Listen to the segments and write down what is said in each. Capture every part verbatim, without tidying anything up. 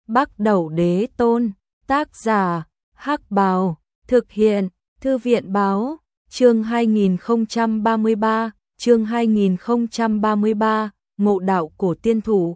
Bắc Đẩu Đế Tôn, tác giả, Hắc Bào, thực hiện, Thư viện báo, chương hai nghìn không trăm ba mươi ba, chương hai nghìn không trăm ba mươi ba, ngộ đạo cổ tiên thủ.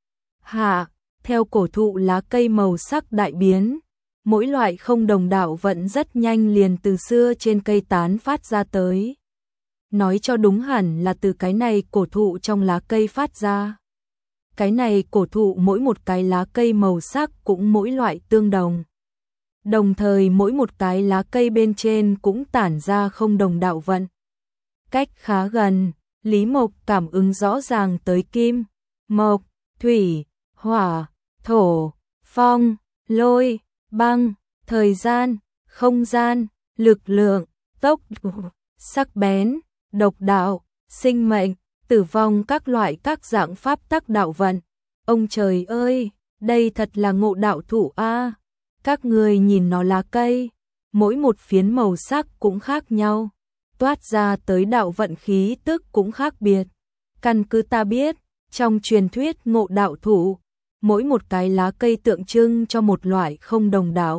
Hạ, theo cổ thụ lá cây màu sắc đại biến, mỗi loại không đồng đạo vận rất nhanh liền từ xưa trên cây tán phát ra tới. Nói cho đúng hẳn là từ cái này cổ thụ trong lá cây phát ra. Cái này cổ thụ mỗi một cái lá cây màu sắc cũng mỗi loại tương đồng. Đồng thời mỗi một cái lá cây bên trên cũng tản ra không đồng đạo vận. Cách khá gần, Lý Mộc cảm ứng rõ ràng tới kim, mộc, thủy, hỏa, thổ, phong, lôi, băng, thời gian, không gian, lực lượng, tốc độ, sắc bén, độc đạo, sinh mệnh, tử vong các loại các dạng pháp tắc đạo vận. Ông trời ơi, đây thật là ngộ đạo thủ a. Các người nhìn nó lá cây, mỗi một phiến màu sắc cũng khác nhau, toát ra tới đạo vận khí tức cũng khác biệt. Căn cứ ta biết, trong truyền thuyết ngộ đạo thủ, mỗi một cái lá cây tượng trưng cho một loại không đồng đạo.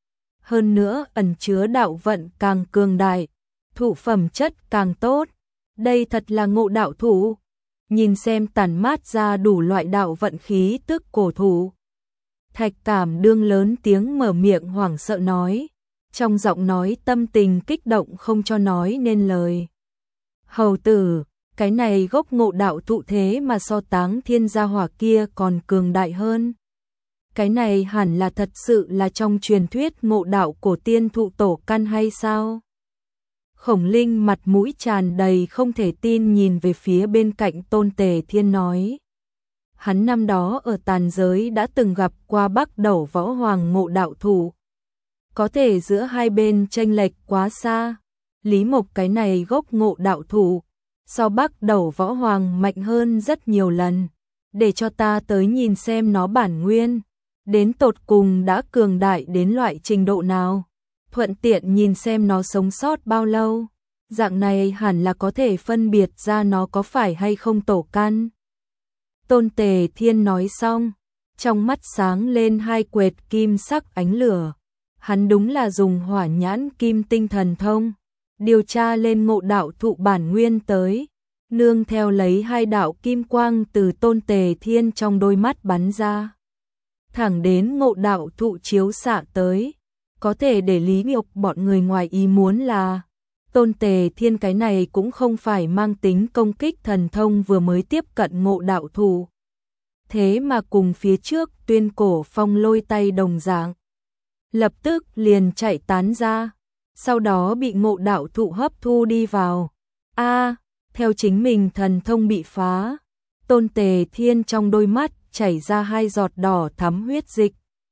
Hơn nữa ẩn chứa đạo vận càng cường đại, thụ phẩm chất càng tốt. Đây thật là ngộ đạo thủ. Nhìn xem tản mát ra đủ loại đạo vận khí tức cổ thụ. Thạch Cảm đương lớn tiếng mở miệng hoảng sợ nói, trong giọng nói tâm tình kích động không cho nói nên lời. Hầu tử, cái này gốc ngộ đạo thụ thế mà so Táng Thiên gia hỏa kia còn cường đại hơn. Cái này hẳn là thật sự là trong truyền thuyết ngộ đạo cổ tiên thụ tổ căn hay sao? Khổng Linh mặt mũi tràn đầy không thể tin nhìn về phía bên cạnh Tôn Tề Thiên nói. Hắn năm đó ở tàn giới đã từng gặp qua Bắc Đẩu Võ Hoàng ngộ đạo thủ. Có thể giữa hai bên chênh lệch quá xa. Lý Mộc cái này gốc ngộ đạo thủ, so Bắc Đẩu Võ Hoàng mạnh hơn rất nhiều lần. Để cho ta tới nhìn xem nó bản nguyên, đến tột cùng đã cường đại đến loại trình độ nào. Thuận tiện nhìn xem nó sống sót bao lâu. Dạng này hẳn là có thể phân biệt ra nó có phải hay không tổ căn. Tôn Tề Thiên nói xong, trong mắt sáng lên hai quệt kim sắc ánh lửa. Hắn đúng là dùng hỏa nhãn kim tinh thần thông, điều tra lên ngộ đạo thụ bản nguyên tới. Nương theo lấy hai đạo kim quang từ Tôn Tề Thiên trong đôi mắt bắn ra. Thẳng đến ngộ đạo thụ chiếu xạ tới. Có thể để Lý Mộc bọn người ngoài ý muốn là Tôn Tề Thiên cái này cũng không phải mang tính công kích thần thông vừa mới tiếp cận ngộ đạo thụ. Thế mà cùng phía trước Tuyên Cổ Phong lôi tay đồng dạng. Lập tức liền chạy tán ra, sau đó bị ngộ đạo thụ hấp thu đi vào. A, theo chính mình thần thông bị phá, Tôn Tề Thiên trong đôi mắt chảy ra hai giọt đỏ thắm huyết dịch.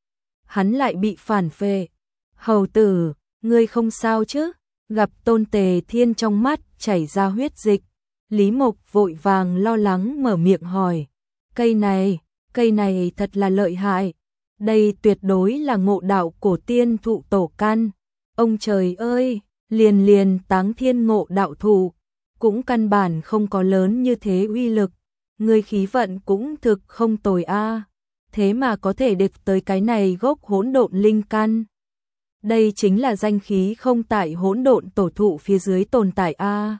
Hắn lại bị phản phệ. Hầu tử, ngươi không sao chứ? Gặp Tôn Tề Thiên trong mắt chảy ra huyết dịch, Lý Mộc vội vàng lo lắng mở miệng hỏi. Cây này, cây này thật là lợi hại. Đây tuyệt đối là ngộ đạo cổ tiên thụ tổ căn. Ông trời ơi, liền liền Táng Thiên ngộ đạo thụ, cũng căn bản không có lớn như thế uy lực. Ngươi khí vận cũng thực không tồi a. Thế mà có thể được tới cái này gốc hỗn độn linh căn. Đây chính là danh khí không tại hỗn độn tổ thụ phía dưới tồn tại a.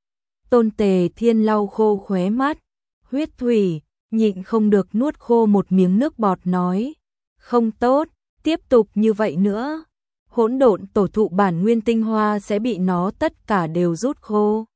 Tôn Tề Thiên lau khô khóe mắt, huyết thủy, nhịn không được nuốt khô một miếng nước bọt nói. Không tốt, tiếp tục như vậy nữa. Hỗn độn tổ thụ bản nguyên tinh hoa sẽ bị nó tất cả đều rút khô.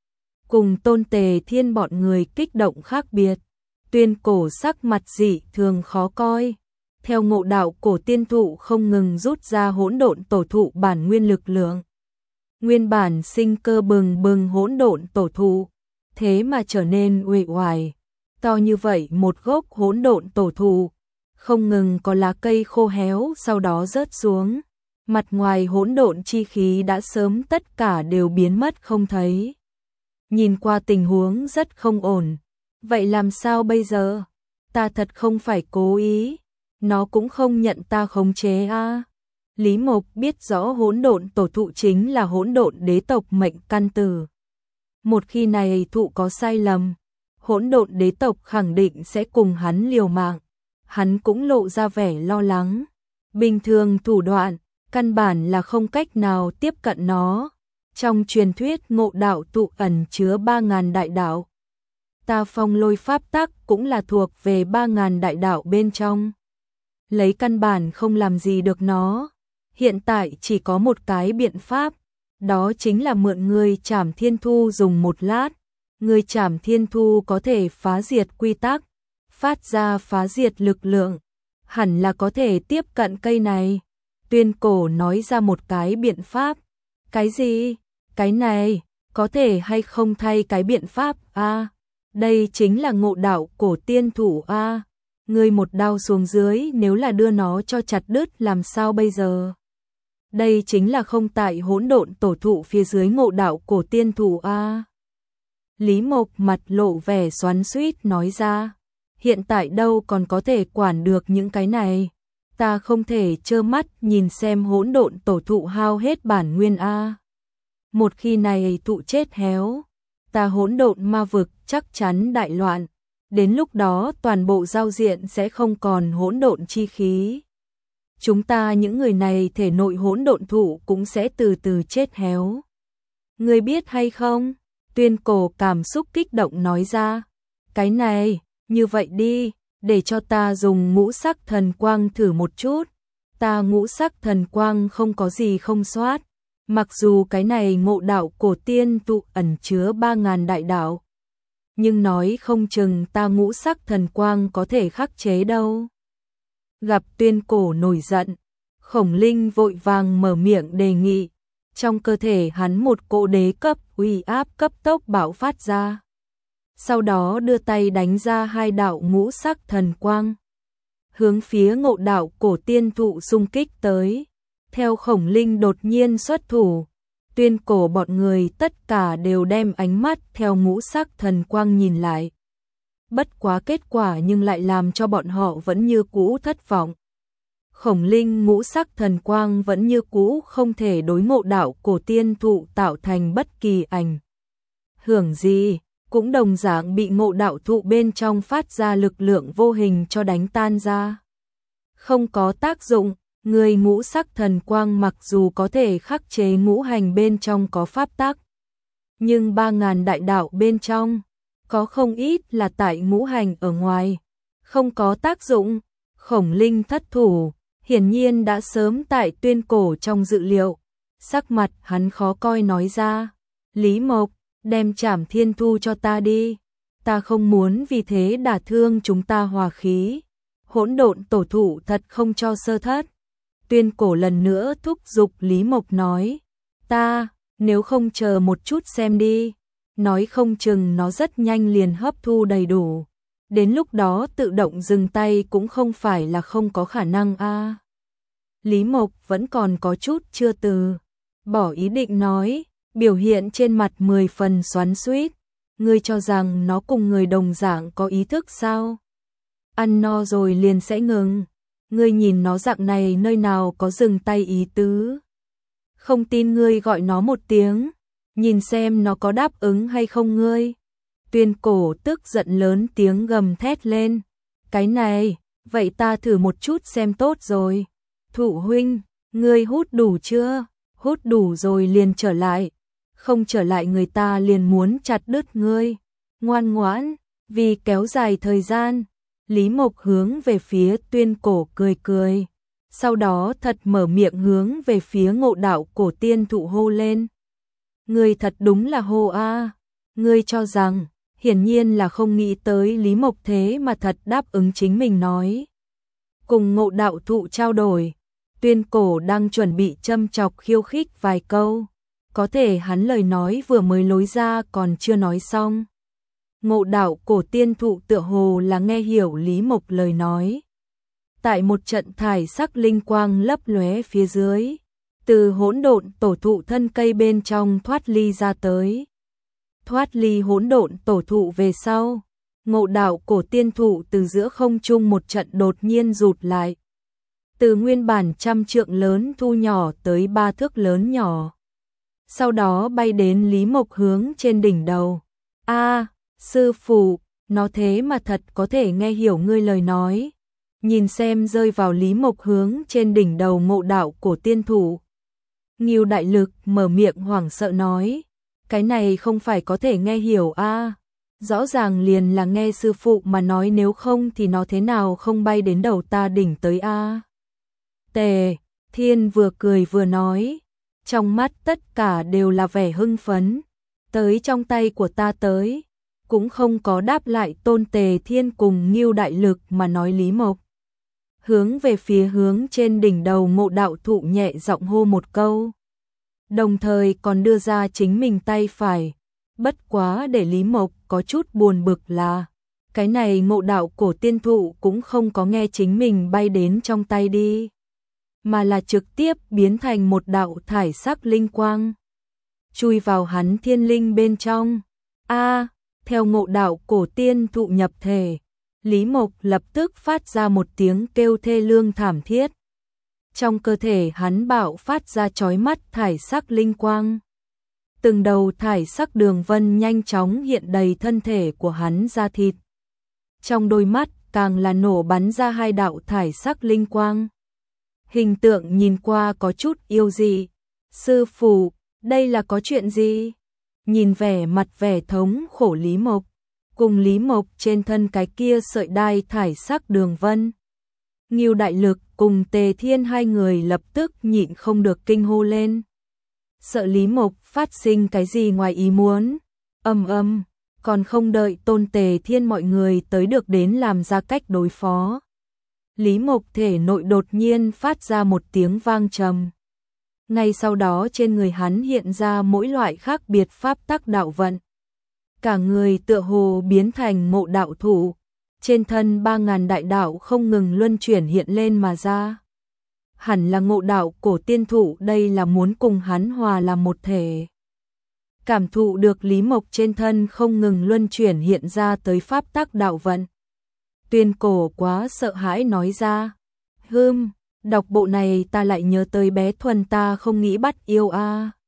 Cùng Tôn Tề Thiên bọn người kích động khác biệt. Tuyên Cổ sắc mặt dị thường khó coi. Theo ngộ đạo cổ tiên thụ không ngừng rút ra hỗn độn tổ thụ bản nguyên lực lượng. Nguyên bản sinh cơ bừng bừng hỗn độn tổ thụ, thế mà trở nên uể oải. To như vậy một gốc hỗn độn tổ thụ, không ngừng có lá cây khô héo sau đó rớt xuống. Mặt ngoài hỗn độn chi khí đã sớm tất cả đều biến mất không thấy. Nhìn qua tình huống rất không ổn. Vậy làm sao bây giờ? Ta thật không phải cố ý. Nó cũng không nhận ta khống chế a. À. Lý Mộc biết rõ hỗn độn tổ thụ chính là hỗn độn đế tộc mệnh căn tử. Một khi này thụ có sai lầm, hỗn độn đế tộc khẳng định sẽ cùng hắn liều mạng. hắn cũng lộ ra vẻ lo lắng. Bình thường thủ đoạn, căn bản là không cách nào tiếp cận nó. Trong truyền thuyết ngộ đạo tụ ẩn chứa ba ngàn đại đạo. Ta phong lôi pháp tắc cũng là thuộc về ba ngàn đại đạo bên trong. Lấy căn bản không làm gì được nó. Hiện tại chỉ có một cái biện pháp, đó chính là mượn người Trảm Thiên Thu dùng một lát. Người Trảm Thiên Thu có thể phá diệt quy tắc, phát ra phá diệt lực lượng, hẳn là có thể tiếp cận cây này. Tuyên Cổ nói ra một cái biện pháp. Cái gì? Cái này, có thể hay không thay cái biện pháp a? À, đây chính là ngộ đạo cổ tiên thủ a. À, ngươi một đao xuống dưới nếu là đưa nó cho chặt đứt làm sao bây giờ? Đây chính là không tại hỗn độn tổ thụ phía dưới ngộ đạo cổ tiên thủ a. À. Lý Mộc mặt lộ vẻ xoắn xuýt nói ra, hiện tại đâu còn có thể quản được những cái này, ta không thể trơ mắt nhìn xem hỗn độn tổ thụ hao hết bản nguyên a. Một khi này thụ chết héo, ta hỗn độn ma vực chắc chắn đại loạn, đến lúc đó toàn bộ giao diện sẽ không còn hỗn độn chi khí. Chúng ta những người này thể nội hỗn độn thụ cũng sẽ từ từ chết héo. Ngươi biết hay không? Tuyên Cổ cảm xúc kích động nói ra, cái này, như vậy đi, để cho ta dùng ngũ sắc thần quang thử một chút. Ta ngũ sắc thần quang không có gì không soát, mặc dù cái này ngộ đạo cổ tiên tụ ẩn chứa ba ngàn đại đạo, nhưng nói không chừng ta ngũ sắc thần quang có thể khắc chế đâu. Gặp Tuyên Cổ nổi giận, Khổng Linh vội vàng mở miệng đề nghị. Trong cơ thể hắn một cỗ đế cấp uy áp cấp tốc bạo phát ra. Sau đó đưa tay đánh ra hai đạo ngũ sắc thần quang, hướng phía ngộ đạo cổ tiên thụ xung kích tới. Theo Khổng Linh đột nhiên xuất thủ, Tuyên Cổ bọn người tất cả đều đem ánh mắt theo ngũ sắc thần quang nhìn lại. Bất quá kết quả nhưng lại làm cho bọn họ vẫn như cũ thất vọng. Khổng Linh ngũ sắc thần quang vẫn như cũ không thể đối ngộ đạo cổ tiên thụ tạo thành bất kỳ ảnh hưởng gì, cũng đồng dạng bị ngộ đạo thụ bên trong phát ra lực lượng vô hình cho đánh tan ra. Không có tác dụng, người ngũ sắc thần quang mặc dù có thể khắc chế ngũ hành bên trong có pháp tắc, nhưng ba ngàn đại đạo bên trong, có không ít là tại ngũ hành ở ngoài, không có tác dụng. Khổng Linh thất thủ, hiển nhiên đã sớm tại Tuyên Cổ trong dự liệu. Sắc mặt hắn khó coi nói ra, Lý Mộc, đem Trảm Thiên Thu cho ta đi, ta không muốn vì thế đả thương chúng ta hòa khí. Hỗn độn tổ thụ thật không cho sơ thất. Tuyên Cổ lần nữa thúc giục Lý Mộc nói, ta, nếu không chờ một chút xem đi, nói không chừng nó rất nhanh liền hấp thu đầy đủ. Đến lúc đó tự động dừng tay cũng không phải là không có khả năng a. À. Lý Mộc vẫn còn có chút chưa từ bỏ ý định nói, biểu hiện trên mặt mười phần xoắn xuýt. Ngươi cho rằng nó cùng người đồng dạng có ý thức sao? Ăn no rồi liền sẽ ngừng. Ngươi nhìn nó dạng này nơi nào có dừng tay ý tứ. Không tin ngươi gọi nó một tiếng, nhìn xem nó có đáp ứng hay không ngươi. Tuyên Cổ tức giận lớn tiếng gầm thét lên. Cái này, vậy ta thử một chút xem tốt rồi. Thụ huynh, ngươi hút đủ chưa? Hút đủ rồi liền trở lại. Không trở lại người ta liền muốn chặt đứt ngươi. Ngoan ngoãn, vì kéo dài thời gian. Lý Mộc hướng về phía Tuyên Cổ cười cười. Sau đó thật mở miệng hướng về phía ngộ đạo cổ tiên thụ hô lên. Ngươi thật đúng là hô a. Ngươi cho rằng, hiển nhiên là không nghĩ tới Lý Mộc thế mà thật đáp ứng chính mình nói. Cùng ngộ đạo thụ trao đổi, Tuyên Cổ đang chuẩn bị châm chọc khiêu khích vài câu. Có thể hắn lời nói vừa mới lối ra còn chưa nói xong. Ngộ đạo cổ tiên thụ tựa hồ là nghe hiểu Lý Mộc lời nói. Tại một trận thải sắc linh quang lấp lóe phía dưới, từ hỗn độn tổ thụ thân cây bên trong thoát ly ra tới. Thoát ly hỗn độn tổ thụ về sau, ngộ đạo cổ tiên thụ từ giữa không trung một trận đột nhiên rụt lại. Từ nguyên bản trăm trượng lớn thu nhỏ tới ba thước lớn nhỏ. Sau đó bay đến Lý Mộc hướng trên đỉnh đầu. A, sư phụ, nó thế mà thật có thể nghe hiểu ngươi lời nói. nhìn xem rơi vào Lý Mộc hướng trên đỉnh đầu ngộ đạo cổ tiên thủ. Ngưu Đại Lực mở miệng hoảng sợ nói, cái này không phải có thể nghe hiểu a, rõ ràng liền là nghe sư phụ mà nói, nếu không thì nó thế nào không bay đến đầu ta đỉnh tới a. Tề Thiên vừa cười vừa nói, trong mắt tất cả đều là vẻ hưng phấn, tới trong tay của ta tới, cũng không có đáp lại Tôn Tề Thiên cùng Ngưu Đại Lực mà nói. Lý Mộc hướng về phía hướng trên đỉnh đầu ngộ đạo thụ nhẹ giọng hô một câu, đồng thời còn đưa ra chính mình tay phải. Bất quá để Lý Mộc có chút buồn bực là, cái này ngộ đạo cổ tiên thụ cũng không có nghe chính mình bay đến trong tay đi, mà là trực tiếp biến thành một đạo thải sắc linh quang, chui vào hắn thiên linh bên trong. A, theo ngộ đạo cổ tiên thụ nhập thể, Lý Mộc lập tức phát ra một tiếng kêu thê lương thảm thiết. Trong cơ thể hắn bạo phát ra chói mắt thải sắc linh quang. Từng đầu thải sắc đường vân nhanh chóng hiện đầy thân thể của hắn da thịt. Trong đôi mắt càng là nổ bắn ra hai đạo thải sắc linh quang. Hình tượng nhìn qua có chút yêu dị. Sư phụ, đây là có chuyện gì? Nhìn vẻ mặt vẻ thống khổ Lý Mộc, cùng Lý Mộc trên thân cái kia sợi đai thải sắc đường vân, Ngưu Đại Lực cùng Tề Thiên hai người lập tức nhịn không được kinh hô lên. Sợ Lý Mộc phát sinh cái gì ngoài ý muốn. Ầm ầm, còn không đợi Tôn Tề Thiên mọi người tới được đến làm ra cách đối phó, Lý Mộc thể nội đột nhiên phát ra một tiếng vang trầm. Ngay sau đó trên người hắn hiện ra mỗi loại khác biệt pháp tắc đạo vận. Cả người tựa hồ biến thành ngộ đạo thủ, trên thân ba ngàn đại đạo không ngừng luân chuyển hiện lên mà ra. Hẳn là ngộ đạo cổ tiên thụ, đây là muốn cùng hắn hòa làm một thể. Cảm thụ được Lý Mộc trên thân không ngừng luân chuyển hiện ra tới pháp tắc đạo vận, Tuyên Cổ quá sợ hãi nói ra, hừm, đọc bộ này ta lại nhớ tới bé Thuần ta không nghĩ bắt yêu a.